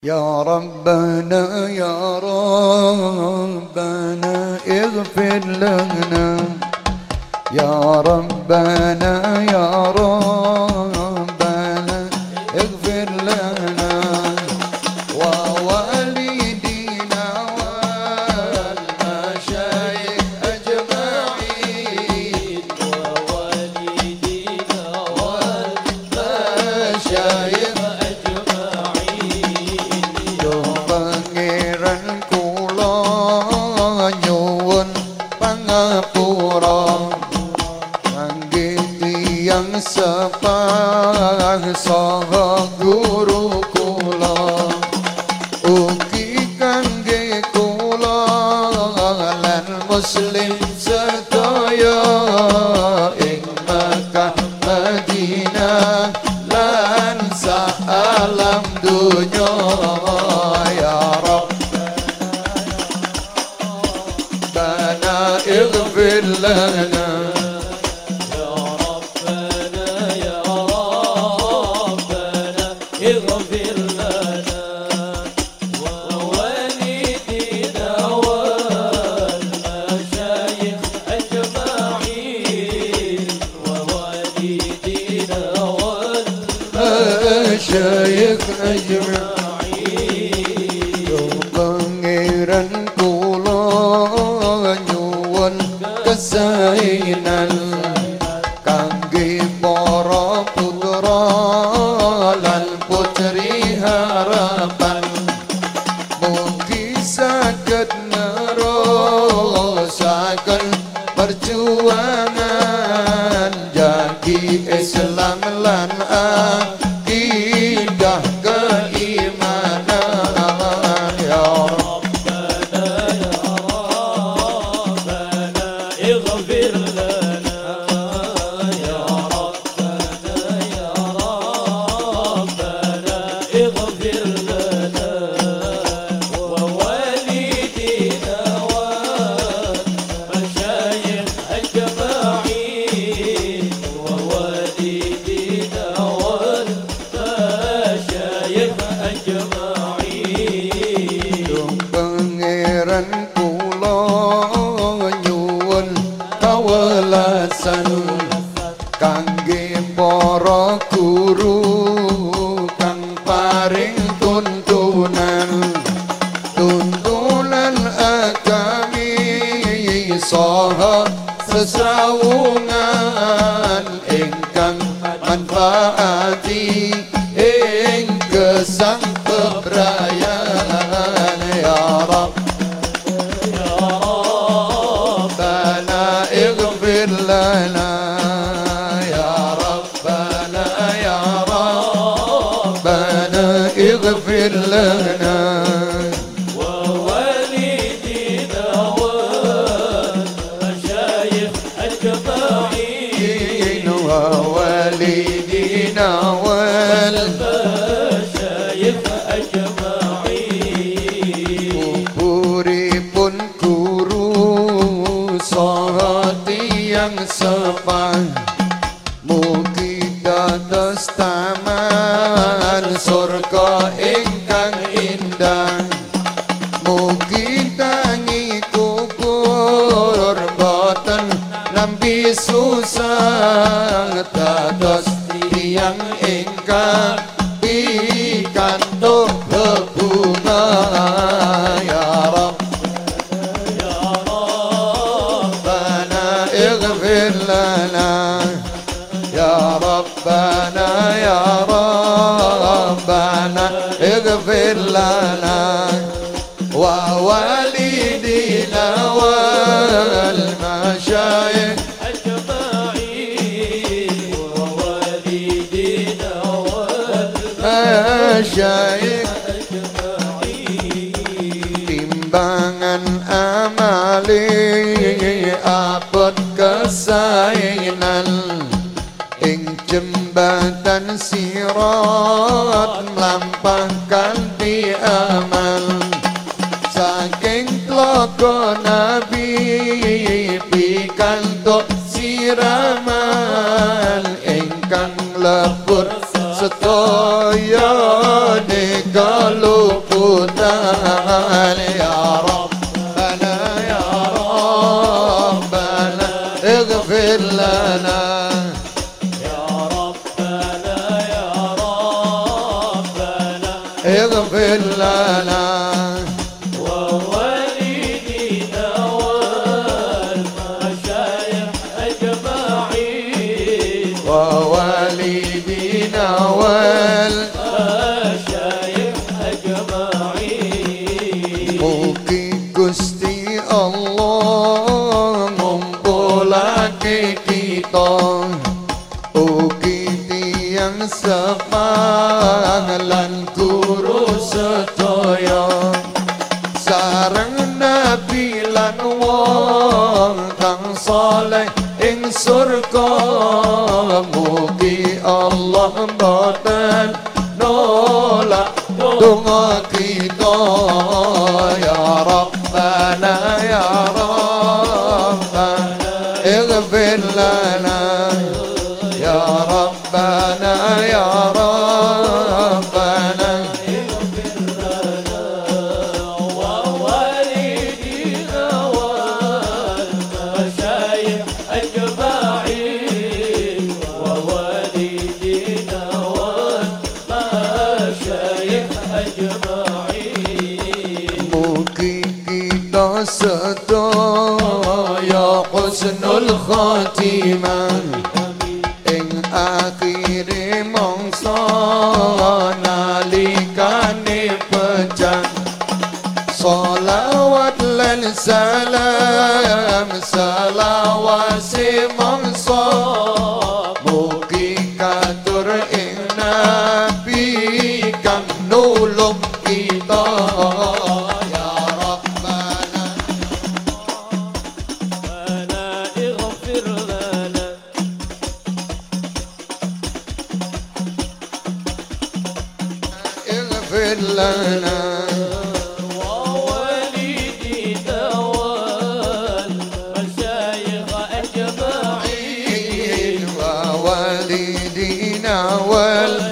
يا ربنا يا ربنا اغفر لنا يا ربنا يا ربنا اغفر لنا ووالدينا والمشايخ أجمعين ووالدينا والمشايخ yang sepah saha guru kula ugi kangge kula lan muslim sedaya ing Makkah Madinah lan sa'alam dunya ya Rabbana ighfir lana اغفر لنا ووالدينا والمشايخ أجمعين ووالدينا والمشايخ أجمعين Pangeran kula nyuwun kesainan kangge para putra lan putri harapan mugi saged nerusaken perjuangan jagi Islam lan akidah keimanan ya ربنا يا ربنا اغفر لنا يا ربنا يا ربنا اغفر لنا ووالدينا والمشايخ أجمعين ووالدينا والمشايخ أجمعين Pangeran kula nyuwun kawelasan kangge para guru kang paring tuntunan agami saha sesrawungan ingkang manfaati ing gesang kebrayan ya Rabbana ighfir lana ya Rabbana ya Rabbana ighfir lana ووالدينا والمشايخ أجمعين ووالدينا والمشايخ أجمعين Puripun guru saha tiyang sepah mugi dados taman surga ingkang indah mugi tangi kubur boten nampi susah dados tiyang ingkang pikantuk bebunga ya Rabbana ighfir lana ya Rabbana ya Rabbana ighfir lana wa walidina wal mashayikh أجمعين ووالدينا mashayikh أجمعين timbangan amali abot kesainan ing jembatan sirat melampahkan di amal saking tlaga nabi pikantuk siraman ingkang lebur sedaya kalung الجلال يا ربنا يا ربنا اغفر لنا يا ربنا يا ربنا اغفر لنا ووالدينا والمشايخ أجمعين ووالدينا والمشايخ أجمعين Mugi Gusti Allah ngumpulake kita ugi tiyang sepang lan guru sedaya sareng nabi lan wong kang saleh ing surga mugi Allah boten nolak donga kita ya Rabbana ya Rabbana ighfir lana ya Rabbana ya Rabbana ووالدينا والمشايخ أجمعين ووالدينا والمشايخ أجمعين mugi kita sedaya husnul khatimah ing akhire mangsa nalikane pejang sholawat lan salam salawase mangsa mugi katur ing nabi kang nulung kita ya Rabbana أنا اغفر لنا اغفر لنا ووالدينا والمشايخ أجمعين ووالدينا